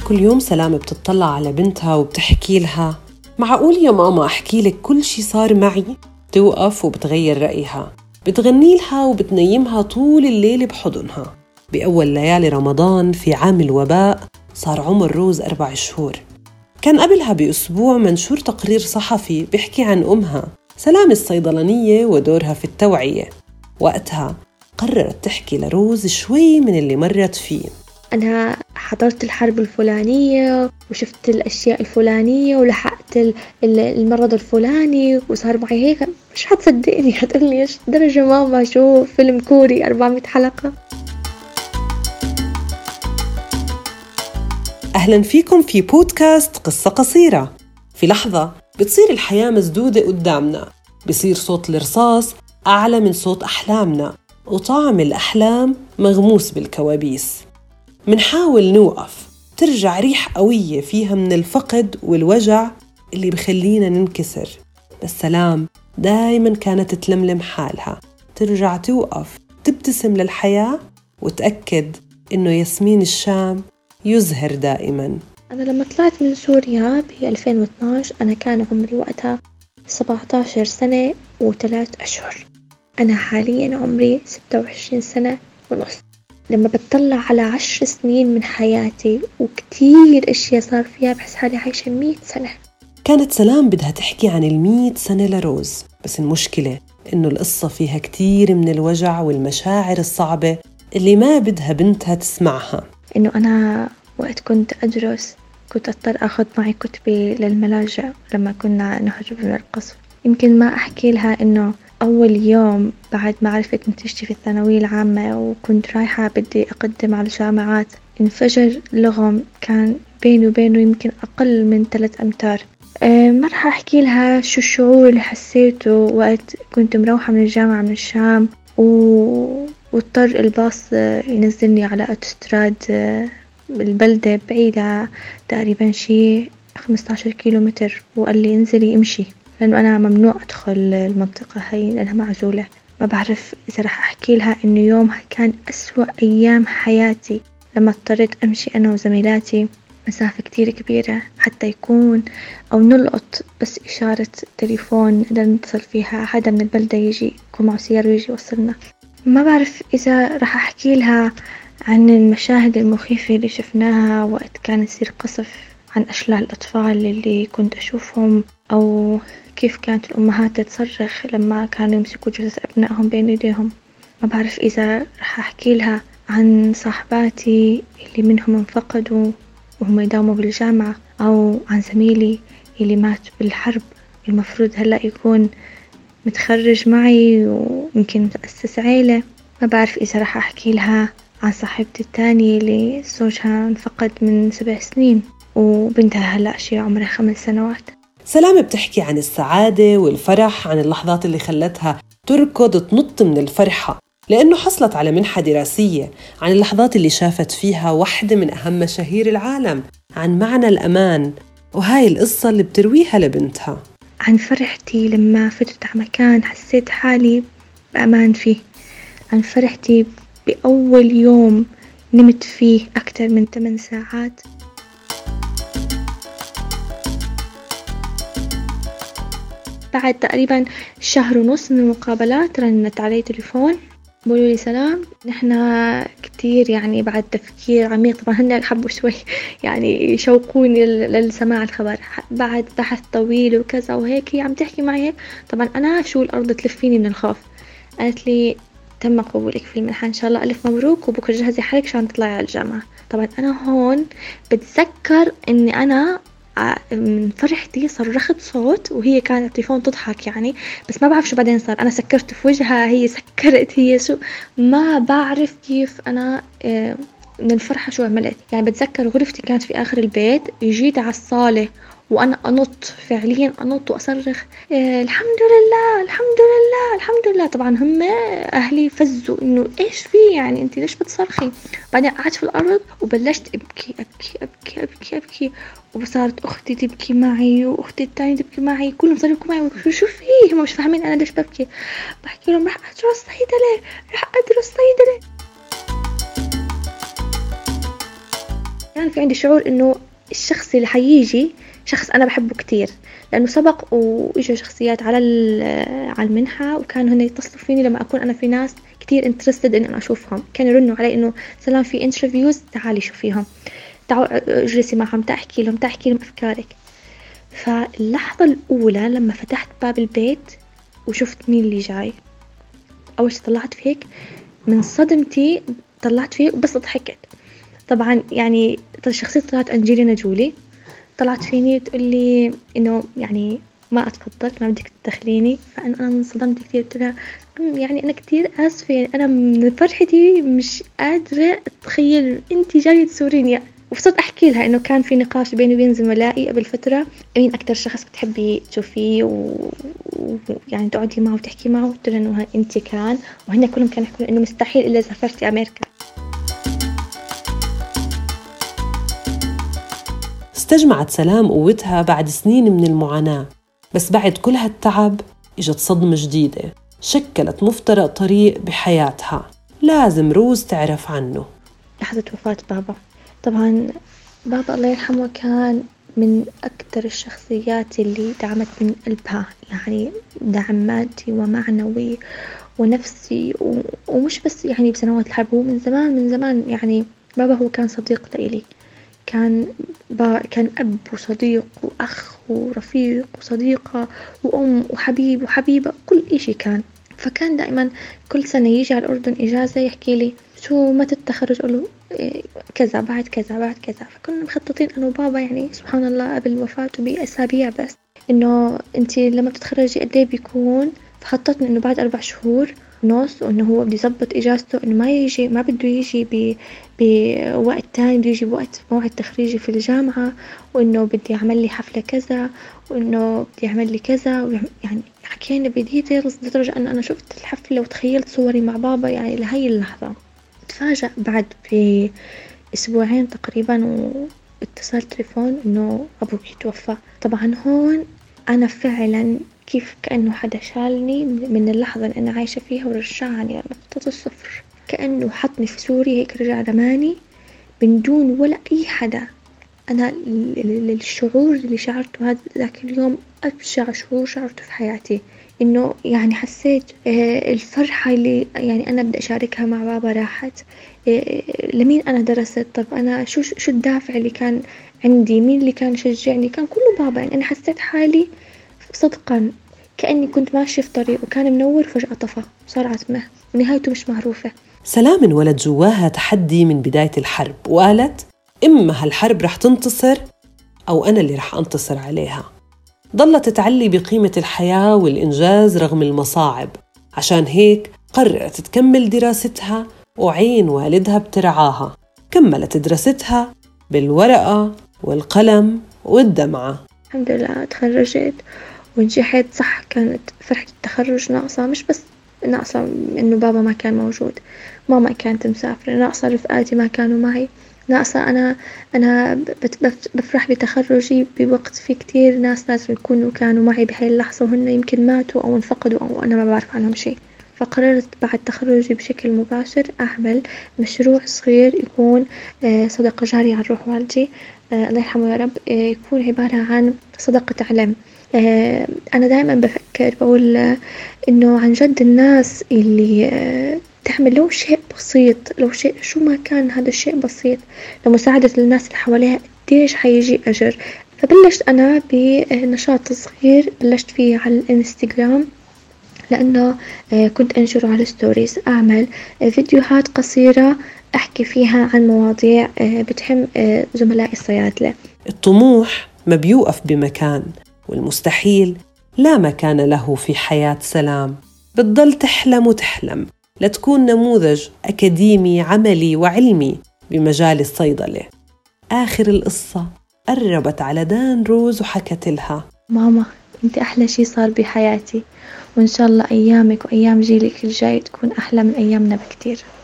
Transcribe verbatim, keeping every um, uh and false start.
كل يوم سلام بتطلع على بنتها وبتحكي لها معقول يا ماما أحكي لك كل شي صار معي؟ توقف وبتغير رأيها، بتغني لها وبتنيمها طول الليل بحضنها. بأول ليالي رمضان في عام الوباء صار عمر روز أربع شهور. كان قبلها بأسبوع منشور تقرير صحفي بيحكي عن أمها سلام الصيدلانية ودورها في التوعية. وقتها قررت تحكي لروز شوي من اللي مرت فيه. أنا حضرت الحرب الفلانية وشفت الأشياء الفلانية ولحقت المرض الفلاني وصار معي هيك. مش حتصدقني، حتقولي إيش درجة ماما شو فيلم كوري أربعمية حلقة. أهلاً فيكم في بودكاست قصة قصيرة. في لحظة بتصير الحياة مسدودة قدامنا، بصير صوت الرصاص أعلى من صوت أحلامنا، وطعم الأحلام مغموس بالكوابيس. منحاول نوقف، ترجع ريح قوية فيها من الفقد والوجع اللي بخلينا ننكسر. بس سلام دايماً كانت تلملم حالها، ترجع توقف، تبتسم للحياة وتأكد إنه ياسمين الشام يزهر دائماً. أنا لما طلعت من سوريا ب ألفين واثناشر أنا كان عمري وقتها سبعة عشر سنة وثلاث أشهر. أنا حالياً عمري ستة وعشرين سنة ونص. لما بتطلع على عشر سنين من حياتي وكتير أشياء صار فيها بحس حالي عايشة مئة سنة. كانت سلام بدها تحكي عن المئة سنة لروز، بس المشكلة إنه القصة فيها كتير من الوجع والمشاعر الصعبة اللي ما بدها بنتها تسمعها. إنه أنا وقت كنت أدرس كنت أضطر أخذ معي كتبي للملاجئ لما كنا نهرب من القصف. يمكن ما أحكي لها إنه أول يوم بعد ما عرفت نتيجتي في الثانوية العامة وكنت رايحة بدي أقدم على جامعات، انفجر لغم كان بيني وبينه يمكن أقل من ثلاث أمتار. أه ما راح أحكي لها شو الشعور اللي حسيته وقت كنت مروحة من الجامعة من الشام و... واضطر الباص ينزلني على أوتوستراد البلدة بعيدة تقريبا شي خمسة عشر كيلومتر، وقال لي انزلي امشي لأنه أنا ممنوع أدخل المنطقة هاي لأنها معزولة. ما بعرف إذا رح أحكي لها إنه يومها كان أسوأ أيام حياتي لما اضطريت أمشي أنا وزميلاتي مسافة كتير كبيرة حتى يكون أو نلقط بس إشارة تليفون نقدر نتصل فيها حدا من البلدة يجي يكون معه سيارة ويجي يوصلنا. ما بعرف إذا رح أحكي لها عن المشاهد المخيفة اللي شفناها وقت كان يصير قصف عن أشلاء الأطفال اللي كنت أشوفهم، أو كيف كانت الأمهات تصرخ لما كانوا يمسكوا جثث أبنائهم بين يديهم. ما بعرف إذا رح أحكي لها عن صاحباتي اللي منهم انفقدوا وهم يداوموا بالجامعة، أو عن زميلي اللي مات بالحرب المفروض هلأ يكون متخرج معي ويمكن متأسس عيلة. ما بعرف إذا رح أحكي لها عن صاحبتي الثانية اللي زوجها انفقد من سبع سنين وبنتها هلأ شي عمرها خمس سنوات. سلام بتحكي عن السعادة والفرح، عن اللحظات اللي خلتها تركض تنط من الفرحة لأنه حصلت على منحة دراسية، عن اللحظات اللي شافت فيها واحدة من أهم مشاهير العالم، عن معنى الأمان وهاي القصة اللي بترويها لبنتها. عن فرحتي لما فتت على مكان حسيت حالي بأمان فيه، عن فرحتي بأول يوم نمت فيه أكثر من ثمان ساعات. بعد تقريبا شهر ونص من المقابلات رنت علي تليفون بقولوا لي سلام نحن كتير يعني بعد تفكير عميق، طبعا هن حبوا شوي يعني يشوقوني للسماع الخبر بعد بحث طويل وكذا وهيك. هي عم تحكي معي هيك طبعا أنا شو الأرض تلفيني من الخوف. قالت لي تم قبولك في المنحة إن شاء الله ألف مبروك وبكرة جهزي حالك عشان تطلعي على الجامعة. طبعا أنا هون بتذكر إني أنا من فرحتي صرخت صوت وهي كانت التليفون تضحك يعني، بس ما بعرف شو بعدين صار. أنا سكرت في وجهها هي سكرت هي شو ما بعرف كيف أنا من الفرحة شو عملت. يعني بتذكر غرفتي كانت في آخر البيت، جيت على الصالة وأنا أنط فعليا أنط وأصرخ إيه الحمد لله الحمد لله الحمد لله. طبعا هم أهلي فزوا إنه إيش في يعني أنت ليش بتصرخي. بعدين قعدت في الأرض وبلشت أبكي أبكي أبكي أبكي أبكي وصارت أختي تبكي معي وأختي الثانية تبكي معي، كلهم صاروا يبكوا معي وشو شو فيه هم مش فاهمين أنا ليش ببكي. بحكي لهم رح أدرس صيدلة رح أدرس صيدلة. كان كان في عندي شعور إنه الشخص اللي حيجي شخص أنا بحبه كتير، لأنه سبق وإجوا شخصيات على على المنحة وكانوا هن يتصلوا فيني لما أكون أنا في ناس كتير انترستد إن أنا أشوفهم، كانوا يرنوا علي إنه سلام في انترفيوز تعالي شوفيهم، تعالوا اجلسي معهم، تحكي لهم تحكي لهم أفكارك. فاللحظة الأولى لما فتحت باب البيت وشفت مين اللي جاي، أول شي طلعت فيك من صدمتي، طلعت فيه بس ضحكت. طبعا يعني الشخصية طلعت أنجلينا جولي، طلعت فيني تقول لي إنه يعني ما أتفضل، ما بدك تدخليني. فأنا أنا انصدمت كثير، قلت لها يعني أنا كثير آسفة، يعني أنا من فرحتي مش قادرة أتخيل أنتي جاية تزوريني يعني. وصرت أحكي لها إنه كان في نقاش بيني وبين زملائي قبل فترة، مين أكتر شخص بتحبي تشوفيه ويعني و... تقعدي معه وتحكي معه، قلت لها إنه أنت كان، وهن كلهم كانوا يحكوا إنه مستحيل إلا سافرتي أمريكا. استجمعت سلام قوتها بعد سنين من المعاناة، بس بعد كل هالتعب إجت صدمة جديدة شكلت مفترق طريق بحياتها لازم روز تعرف عنه. لحظة وفاة بابا. طبعا بابا الله يرحمه كان من أكثر الشخصيات اللي دعمت من قلبها، يعني دعم مادي ومعنوي ونفسي و... ومش بس يعني بسنوات الحرب، هو من زمان من زمان يعني بابا هو كان صديق لإلي، كان با كان أب وصديق وأخ ورفيق وصديقة وأم وحبيب وحبيبة، كل إشي كان. فكان دائما كل سنة يجي على الأردن إجازة يحكي لي شو ما تتخرج، أقوله إيه كذا بعد كذا بعد كذا. فكنا مخططين أنا وبابا يعني سبحان الله قبل وفاته بأسابيع بس إنه أنتي لما بتتخرجي قد إيه بيكون، فخططنا إنه بعد أربع شهور ونص، وإنه هو بده يظبط إجازته إنه ما يجي ما بده يجي ب بوقت تاني، بده يجي بوقت موعد تخريجي في الجامعة، وإنه بدي يعمل لي حفلة كذا، وإنه بدي يعمل لي كذا، يعني حكينا بديتيلز لدرجة أن أنا شفت الحفلة وتخيلت صوري مع بابا يعني لهي اللحظة. تفاجأ بعد بأسبوعين تقريبا واتصال تليفون إنه أبوك يتوفى. طبعا هون أنا فعلا كيف كأنه حدا شالني من اللحظة اللي أنا عايشة فيها ورجعني لنقطة الصفر، كأنه حطني في سوري هيك رجع رماني من دون ولا أي حدا. أنا الشعور اللي شعرته هذا ذاك اليوم أبشع شعور شعرته في حياتي، إنه يعني حسيت الفرحة اللي يعني أنا بدي أشاركها مع بابا راحت. لمين أنا درست؟ طب أنا شو شو الدافع اللي كان عندي؟ مين اللي كان يشجعني؟ كان كله بابا. يعني أنا حسيت حالي صدقا كأني كنت ماشية في طريق وكان منور فجأة طفى صار عتمة ونهايته مش معروفة. سلام انولد جواها تحدي من بداية الحرب، وقالت إما هالحرب رح تنتصر أو أنا اللي رح أنتصر عليها. ضلت تعلي بقيمة الحياة والإنجاز رغم المصاعب، عشان هيك قررت تكمل دراستها وعين والدها بترعاها. كملت دراستها بالورقة والقلم والدمعة. الحمد لله تخرجت ونجحت. صح كانت فرحة التخرج ناقصة، مش بس ناقصة إنه بابا ما كان موجود، ماما كانت مسافرة، ناقصة رفقاتي ما كانوا معي، ناقصة أنا أنا بفرح بتخرجي بوقت في كتير ناس لازم يكونوا كانوا معي بهاي اللحظة وهن يمكن ماتوا أو انفقدوا أو أنا ما بعرف عنهم شيء. فقررت بعد تخرجي بشكل مباشر أعمل مشروع صغير يكون صدقة جارية عن روح والدي الله يرحمه يا رب، يكون عبارة عن صدقة علم. أنا دائما بفكر بقول إنه عن جد الناس اللي تعمل لو شيء بسيط، لو شيء شو ما كان هذا الشيء بسيط لمساعدة الناس اللي حواليها قديش حيجي أجر. فبلشت أنا بنشاط صغير بلشت فيه على الانستغرام، لأنه كنت أنشره على ستوريز، أعمل فيديوهات قصيرة أحكي فيها عن مواضيع بتهم زملائي الصيادلة. الطموح ما بيوقف بمكان، والمستحيل لا مكان له في حياة سلام. بتضل تحلم وتحلم لتكون نموذج أكاديمي عملي وعلمي بمجال الصيدلة. آخر القصة قربت على دان روز وحكت لها ماما أنت أحلى شي صار بحياتي، وإن شاء الله أيامك وأيام جيلك الجاي تكون أحلى من أيامنا بكتير.